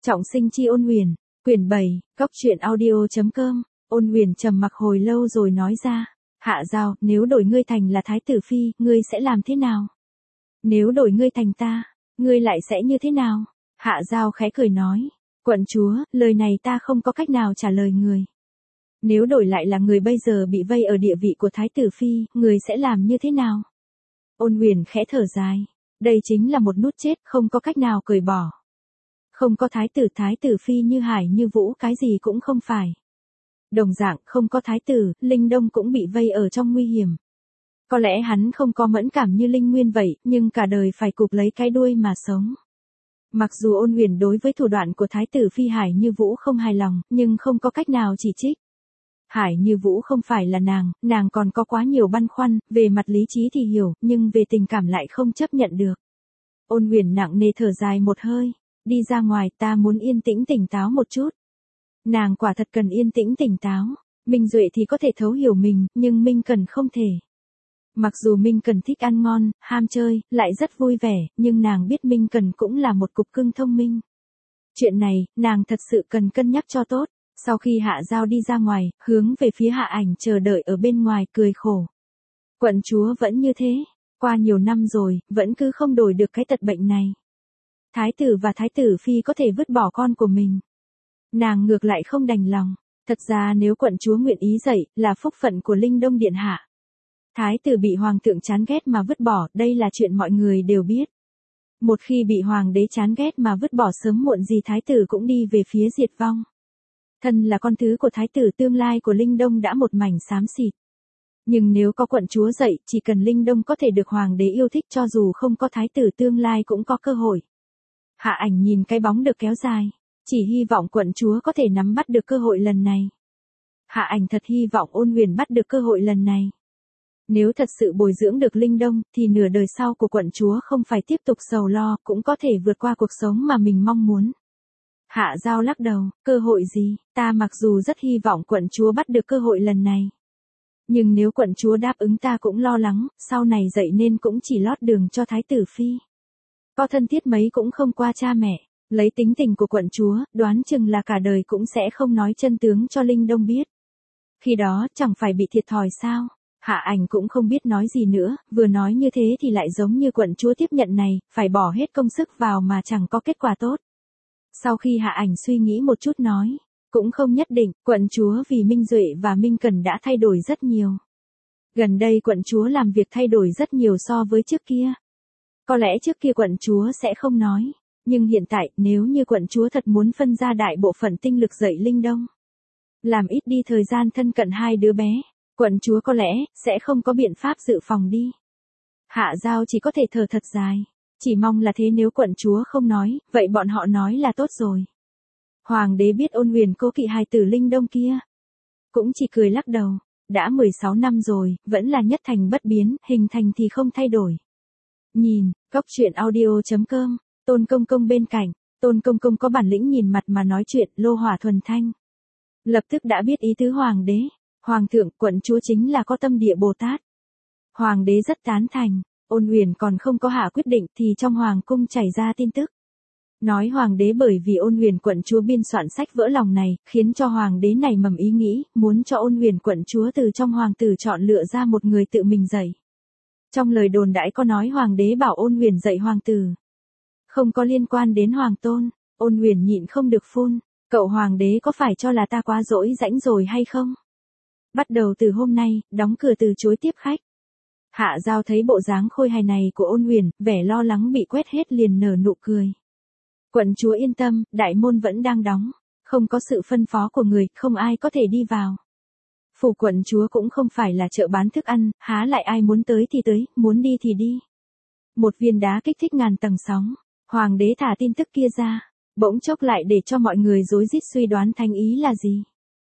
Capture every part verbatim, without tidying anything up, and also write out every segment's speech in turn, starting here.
Trọng sinh chi Ôn Huyền, quyển bảy, góc truyện audio chấm com. Ôn Huyền trầm mặc hồi lâu rồi nói ra, Hạ Giao, nếu đổi ngươi thành là thái tử phi, ngươi sẽ làm thế nào? Nếu đổi ngươi thành ta, ngươi lại sẽ như thế nào? Hạ Giao khẽ cười nói, quận chúa, lời này ta không có cách nào trả lời người. Nếu đổi lại là người bây giờ bị vây ở địa vị của thái tử phi, người sẽ làm như thế nào? Ôn Huyền khẽ thở dài, đây chính là một nút chết không có cách nào cởi bỏ. Không có thái tử thái tử phi như Hải như Vũ cái gì cũng không phải. Đồng dạng không có thái tử, Linh Đông cũng bị vây ở trong nguy hiểm. Có lẽ hắn không có mẫn cảm như Linh Nguyên vậy, nhưng cả đời phải cụp lấy cái đuôi mà sống. Mặc dù Ôn Huyền đối với thủ đoạn của thái tử phi Hải như Vũ không hài lòng, nhưng không có cách nào chỉ trích. Hải như Vũ không phải là nàng, nàng còn có quá nhiều băn khoăn, về mặt lý trí thì hiểu, nhưng về tình cảm lại không chấp nhận được. Ôn Huyền nặng nề thở dài một hơi, đi ra ngoài, ta muốn yên tĩnh tỉnh táo một chút. Nàng quả thật cần yên tĩnh tỉnh táo, Minh Duệ thì có thể thấu hiểu mình, nhưng Minh Cần không thể. Mặc dù Minh Cần thích ăn ngon, ham chơi, lại rất vui vẻ, nhưng nàng biết Minh Cần cũng là một cục cưng thông minh. Chuyện này, nàng thật sự cần cân nhắc cho tốt. Sau khi Hạ Giao đi ra ngoài, hướng về phía Hạ Ảnh chờ đợi ở bên ngoài cười khổ. Quận chúa vẫn như thế, qua nhiều năm rồi, vẫn cứ không đổi được cái tật bệnh này. Thái tử và thái tử phi có thể vứt bỏ con của mình. Nàng ngược lại không đành lòng. Thật ra nếu quận chúa nguyện ý dậy, là phúc phận của Linh Đông Điện Hạ. Thái tử bị hoàng thượng chán ghét mà vứt bỏ, đây là chuyện mọi người đều biết. Một khi bị hoàng đế chán ghét mà vứt bỏ sớm muộn gì thái tử cũng đi về phía diệt vong. Thân là con thứ của thái tử, tương lai của Linh Đông đã một mảnh xám xịt. Nhưng nếu có quận chúa dậy, chỉ cần Linh Đông có thể được hoàng đế yêu thích, cho dù không có thái tử tương lai cũng có cơ hội. Hạ Ảnh nhìn cái bóng được kéo dài, chỉ hy vọng quận chúa có thể nắm bắt được cơ hội lần này. Hạ Ảnh thật hy vọng Ôn Huyền bắt được cơ hội lần này. Nếu thật sự bồi dưỡng được Linh Đông, thì nửa đời sau của quận chúa không phải tiếp tục sầu lo, cũng có thể vượt qua cuộc sống mà mình mong muốn. Hạ Giao lắc đầu, cơ hội gì, ta mặc dù rất hy vọng quận chúa bắt được cơ hội lần này. Nhưng nếu quận chúa đáp ứng ta cũng lo lắng, sau này dậy nên cũng chỉ lót đường cho thái tử phi. Có thân thiết mấy cũng không qua cha mẹ, lấy tính tình của quận chúa, đoán chừng là cả đời cũng sẽ không nói chân tướng cho Linh Đông biết. Khi đó chẳng phải bị thiệt thòi sao? Hạ Ảnh cũng không biết nói gì nữa, vừa nói như thế thì lại giống như quận chúa tiếp nhận này, phải bỏ hết công sức vào mà chẳng có kết quả tốt. Sau khi Hạ Ảnh suy nghĩ một chút nói, cũng không nhất định, quận chúa vì Minh Duệ và Minh Cần đã thay đổi rất nhiều. Gần đây quận chúa làm việc thay đổi rất nhiều so với trước kia. Có lẽ trước kia quận chúa sẽ không nói, nhưng hiện tại nếu như quận chúa thật muốn phân ra đại bộ phận tinh lực dạy Linh Đông, làm ít đi thời gian thân cận hai đứa bé, quận chúa có lẽ sẽ không có biện pháp dự phòng đi. Hạ Giao chỉ có thể thở thật dài, chỉ mong là thế, nếu quận chúa không nói, vậy bọn họ nói là tốt rồi. Hoàng đế biết Ôn Huyền cố kỵ hài tử Linh Đông kia, cũng chỉ cười lắc đầu, đã mười sáu năm rồi, vẫn là nhất thành bất biến, hình thành thì không thay đổi. Nhìn, góc truyện audio chấm com, Tôn Công Công bên cạnh, Tôn Công Công có bản lĩnh nhìn mặt mà nói chuyện, lô hỏa thuần thanh. Lập tức đã biết ý tứ hoàng đế, hoàng thượng, quận chúa chính là có tâm địa Bồ Tát. Hoàng đế rất tán thành, Ôn Huyền còn không có hạ quyết định thì trong hoàng cung chảy ra tin tức. Nói hoàng đế bởi vì Ôn Huyền quận chúa biên soạn sách vỡ lòng này, khiến cho hoàng đế này mầm ý nghĩ, muốn cho Ôn Huyền quận chúa từ trong hoàng tử chọn lựa ra một người tự mình dạy. Trong lời đồn đãi có nói hoàng đế bảo Ôn Huyền dạy hoàng tử. Không có liên quan đến hoàng tôn. Ôn Huyền nhịn không được phun, cậu hoàng đế có phải cho là ta quá dỗi rãnh rồi hay không? Bắt đầu từ hôm nay, đóng cửa từ chối tiếp khách. Hạ Giao thấy bộ dáng khôi hài này của Ôn Huyền, vẻ lo lắng bị quét hết liền nở nụ cười. Quận chúa yên tâm, đại môn vẫn đang đóng, không có sự phân phó của người, không ai có thể đi vào. Phủ quận chúa cũng không phải là chợ bán thức ăn, há lại ai muốn tới thì tới, muốn đi thì đi. Một viên đá kích thích ngàn tầng sóng, hoàng đế thả tin tức kia ra, bỗng chốc lại để cho mọi người rối rít suy đoán thánh ý là gì.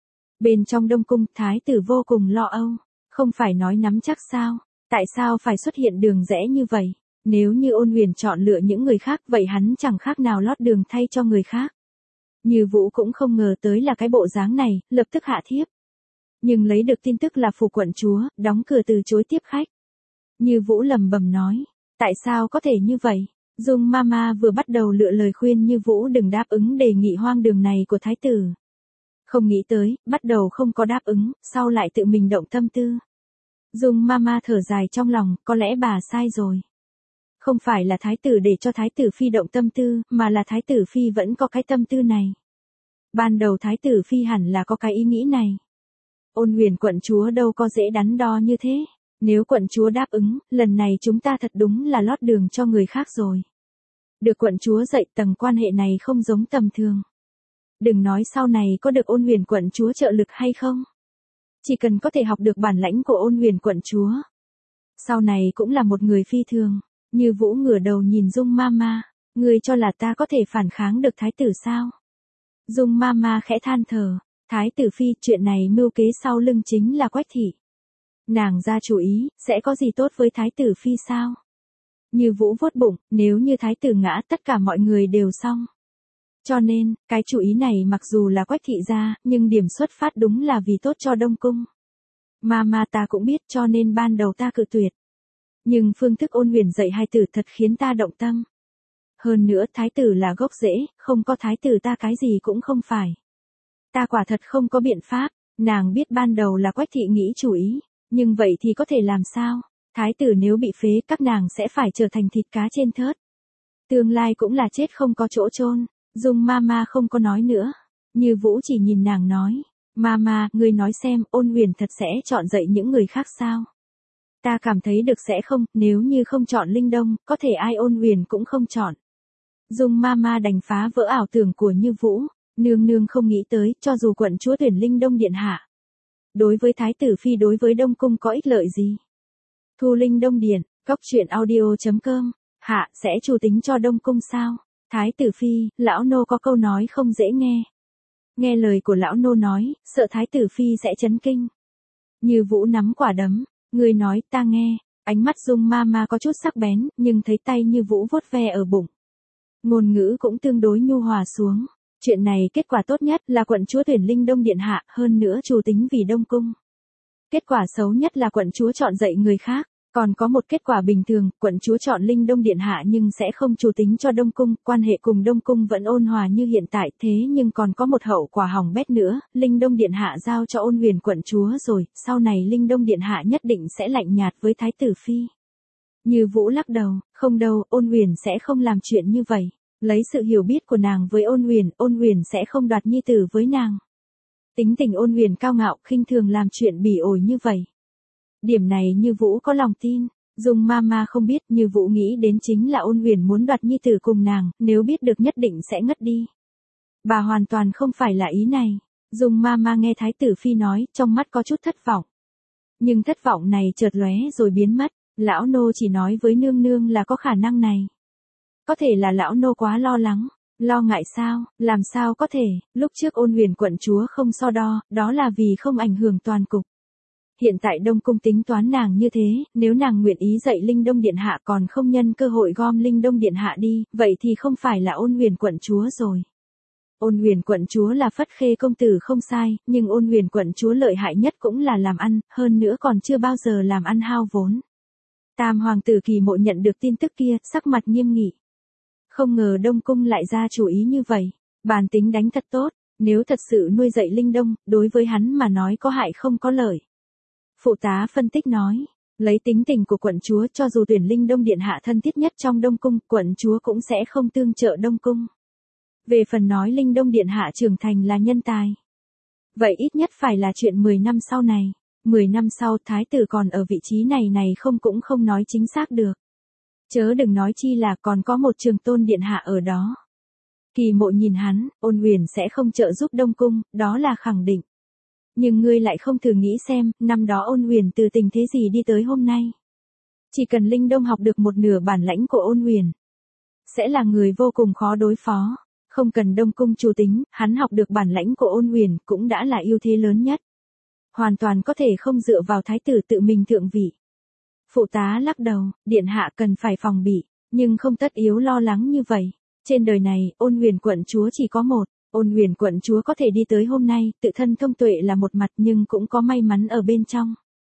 Bên trong Đông Cung, thái tử vô cùng lo âu, không phải nói nắm chắc sao, tại sao phải xuất hiện đường rẽ như vậy? Nếu như Ôn Huyền chọn lựa những người khác, vậy hắn chẳng khác nào lót đường thay cho người khác. Như Vũ cũng không ngờ tới là cái bộ dáng này, lập tức hạ thiếp. Nhưng lấy được tin tức là phủ quận chúa, đóng cửa từ chối tiếp khách. Như Vũ lầm bầm nói, tại sao có thể như vậy? Dung Mama vừa bắt đầu lựa lời khuyên Như Vũ đừng đáp ứng đề nghị hoang đường này của thái tử. Không nghĩ tới, bắt đầu không có đáp ứng, sau lại tự mình động tâm tư. Dung Mama thở dài trong lòng, có lẽ bà sai rồi. Không phải là thái tử để cho thái tử phi động tâm tư, mà là thái tử phi vẫn có cái tâm tư này. Ban đầu thái tử phi hẳn là có cái ý nghĩ này. Ôn Huyền quận chúa đâu có dễ đắn đo như thế. Nếu quận chúa đáp ứng, lần này chúng ta thật đúng là lót đường cho người khác rồi. Được quận chúa dạy tầng quan hệ này không giống tầm thường. Đừng nói sau này có được Ôn Huyền quận chúa trợ lực hay không. Chỉ cần có thể học được bản lãnh của Ôn Huyền quận chúa. Sau này cũng là một người phi thường. Như Vũ ngửa đầu nhìn Dung Mama, ngươi cho là ta có thể phản kháng được thái tử sao? Dung Mama khẽ than thở, thái tử phi chuyện này mưu kế sau lưng chính là Quách thị. Nàng ra chủ ý, sẽ có gì tốt với thái tử phi sao? Như Vũ vuốt bụng, nếu như thái tử ngã tất cả mọi người đều xong. Cho nên, cái chủ ý này mặc dù là Quách thị ra, nhưng điểm xuất phát đúng là vì tốt cho Đông Cung. Mama ta cũng biết cho nên ban đầu ta cự tuyệt. Nhưng phương thức Ôn Huyền dạy hai tử thật khiến ta động tâm. Hơn nữa thái tử là gốc rễ, không có thái tử ta cái gì cũng không phải. Ta quả thật không có biện pháp, nàng biết ban đầu là Quách thị nghĩ chủ ý, nhưng vậy thì có thể làm sao? Thái tử nếu bị phế các nàng sẽ phải trở thành thịt cá trên thớt. Tương lai cũng là chết không có chỗ chôn. Dung Mama không có nói nữa. Như Vũ chỉ nhìn nàng nói, Mama, ngươi nói xem Ôn Huyền thật sẽ chọn dạy những người khác sao? Ta cảm thấy được sẽ không, nếu như không chọn Linh Đông, có thể ai Ôn Huyền cũng không chọn. Dung Mama đành phá vỡ ảo tưởng của Như Vũ, nương nương không nghĩ tới, cho dù quận chúa tuyển Linh Đông điện hạ. Đối với thái tử phi đối với Đông Cung có ích lợi gì? Thu Linh Đông điện, cóc truyện audio chấm com, hạ, sẽ chủ tính cho Đông Cung sao? Thái tử phi, lão nô có câu nói không dễ nghe. Nghe lời của lão nô nói, sợ thái tử phi sẽ chấn kinh. Như Vũ nắm quả đấm. Người nói ta nghe, ánh mắt Dung Mama có chút sắc bén, nhưng thấy tay Như Vũ vuốt ve ở bụng. Ngôn ngữ cũng tương đối nhu hòa xuống. Chuyện này kết quả tốt nhất là quận chúa tuyển Linh Đông điện hạ, hơn nữa chủ tính vì Đông Cung. Kết quả xấu nhất là quận chúa chọn dạy người khác. Còn có một kết quả bình thường, quận chúa chọn Linh Đông điện hạ nhưng sẽ không chủ tính cho Đông Cung, quan hệ cùng Đông Cung vẫn ôn hòa như hiện tại, thế nhưng còn có một hậu quả hỏng bét nữa, Linh Đông điện hạ giao cho Ôn Huyền quận chúa rồi, sau này Linh Đông điện hạ nhất định sẽ lạnh nhạt với thái tử phi. Như Vũ lắc đầu, không đâu, Ôn Huyền sẽ không làm chuyện như vậy. Lấy sự hiểu biết của nàng với Ôn Huyền, Ôn Huyền sẽ không đoạt nhi tử với nàng. Tính tình Ôn Huyền cao ngạo, khinh thường làm chuyện bỉ ổi như vậy. Điểm này Như Vũ có lòng tin. Dung Mama không biết, Như Vũ nghĩ đến chính là Ôn Huyền muốn đoạt nhi tử cùng nàng, nếu biết được nhất định sẽ ngất đi. Bà hoàn toàn không phải là ý này. Dung Mama nghe thái tử phi nói, trong mắt có chút thất vọng. Nhưng thất vọng này chợt lóe rồi biến mất, lão nô chỉ nói với nương nương là có khả năng này. Có thể là lão nô quá lo lắng, lo ngại sao, làm sao có thể, lúc trước Ôn Huyền quận chúa không so đo, đó là vì không ảnh hưởng toàn cục. Hiện tại Đông Cung tính toán nàng như thế, nếu nàng nguyện ý dạy Linh Đông điện hạ còn không nhân cơ hội gom Linh Đông điện hạ đi, vậy thì không phải là Ôn Huyền quận chúa rồi. Ôn Huyền quận chúa là Phất Khê công tử không sai, nhưng Ôn Huyền quận chúa lợi hại nhất cũng là làm ăn, hơn nữa còn chưa bao giờ làm ăn hao vốn. Tam hoàng tử Kỳ Mộ nhận được tin tức kia, sắc mặt nghiêm nghị. Không ngờ Đông Cung lại ra chủ ý như vậy, bản tính đánh thật tốt, nếu thật sự nuôi dạy Linh Đông, đối với hắn mà nói có hại không có lợi. Phụ tá phân tích nói, lấy tính tình của quận chúa cho dù tuyển Linh Đông điện hạ thân thiết nhất trong Đông Cung, quận chúa cũng sẽ không tương trợ Đông Cung. Về phần nói Linh Đông điện hạ trưởng thành là nhân tài. Vậy ít nhất phải là chuyện mười năm sau này, mười năm sau thái tử còn ở vị trí này này không cũng không nói chính xác được. Chớ đừng nói chi là còn có một Trường Tôn điện hạ ở đó. Kỳ Mộ nhìn hắn, Ôn Huyền sẽ không trợ giúp Đông Cung, đó là khẳng định. Nhưng ngươi lại không thử nghĩ xem, năm đó Ôn Huyền từ tình thế gì đi tới hôm nay. Chỉ cần Linh Đông học được một nửa bản lãnh của Ôn Huyền, sẽ là người vô cùng khó đối phó. Không cần Đông Cung chủ tính, hắn học được bản lãnh của Ôn Huyền cũng đã là ưu thế lớn nhất. Hoàn toàn có thể không dựa vào thái tử tự mình thượng vị. Phụ tá lắc đầu, điện hạ cần phải phòng bị, nhưng không tất yếu lo lắng như vậy. Trên đời này, Ôn Huyền quận chúa chỉ có một. Ôn Huyền quận chúa có thể đi tới hôm nay, tự thân thông tuệ là một mặt nhưng cũng có may mắn ở bên trong.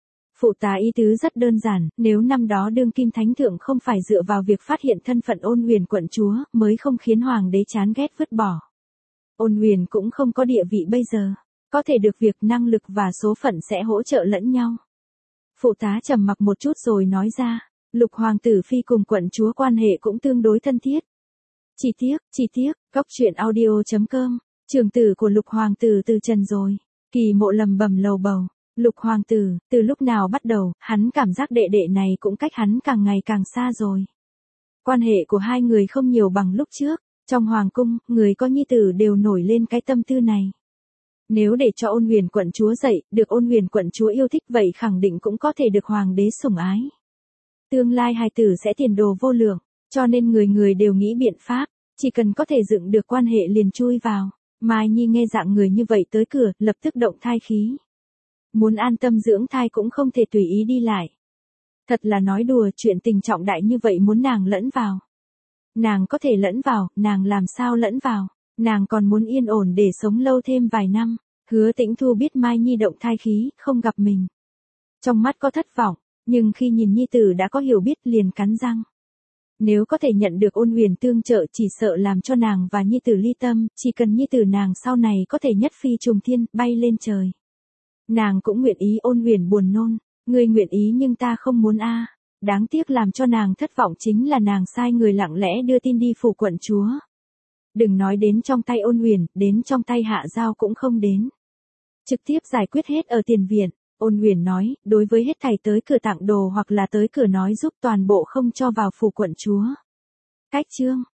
Phụ tá ý tứ rất đơn giản, nếu năm đó đương kim thánh thượng không phải dựa vào việc phát hiện thân phận Ôn Huyền quận chúa, mới không khiến hoàng đế chán ghét vứt bỏ. Ôn Huyền cũng không có địa vị bây giờ, có thể được việc năng lực và số phận sẽ hỗ trợ lẫn nhau. Phụ tá trầm mặc một chút rồi nói ra, Lục hoàng tử phi cùng quận chúa quan hệ cũng tương đối thân thiết. Chi tiết, chi tiết, góc truyện audio chấm com, trưởng tử của Lục hoàng tử từ trần rồi. Kỳ Mộ lầm bầm lầu bầu, Lục hoàng tử, từ lúc nào bắt đầu, hắn cảm giác đệ đệ này cũng cách hắn càng ngày càng xa rồi. Quan hệ của hai người không nhiều bằng lúc trước, trong hoàng cung, người có nhi tử đều nổi lên cái tâm tư này. Nếu để cho Ôn Huyền quận chúa dạy, được Ôn Huyền quận chúa yêu thích vậy khẳng định cũng có thể được hoàng đế sủng ái. Tương lai hài tử sẽ tiền đồ vô lượng, cho nên người người đều nghĩ biện pháp, chỉ cần có thể dựng được quan hệ liền chui vào. Mai Nhi nghe dạng người như vậy tới cửa, lập tức động thai khí. Muốn an tâm dưỡng thai cũng không thể tùy ý đi lại. Thật là nói đùa, chuyện tình trọng đại như vậy muốn nàng lẫn vào. Nàng có thể lẫn vào, nàng làm sao lẫn vào, nàng còn muốn yên ổn để sống lâu thêm vài năm. Hứa Tĩnh Thu biết Mai Nhi động thai khí, không gặp mình. Trong mắt có thất vọng, nhưng khi nhìn nhi tử đã có hiểu biết liền cắn răng. Nếu có thể nhận được Ôn Huyền tương trợ chỉ sợ làm cho nàng và nhi tử ly tâm, chỉ cần nhi tử nàng sau này có thể nhất phi trùng thiên, bay lên trời. Nàng cũng nguyện ý. Ôn Huyền buồn nôn, ngươi nguyện ý nhưng ta không muốn a. Đáng tiếc làm cho nàng thất vọng chính là nàng sai người lặng lẽ đưa tin đi phủ quận chúa. Đừng nói đến trong tay Ôn Huyền, đến trong tay Hạ Giao cũng không đến. Trực tiếp giải quyết hết ở tiền viện. Ôn Huyền nói, đối với hết thảy tới cửa tặng đồ hoặc là tới cửa nói giúp toàn bộ không cho vào phủ quận chúa. Cách chương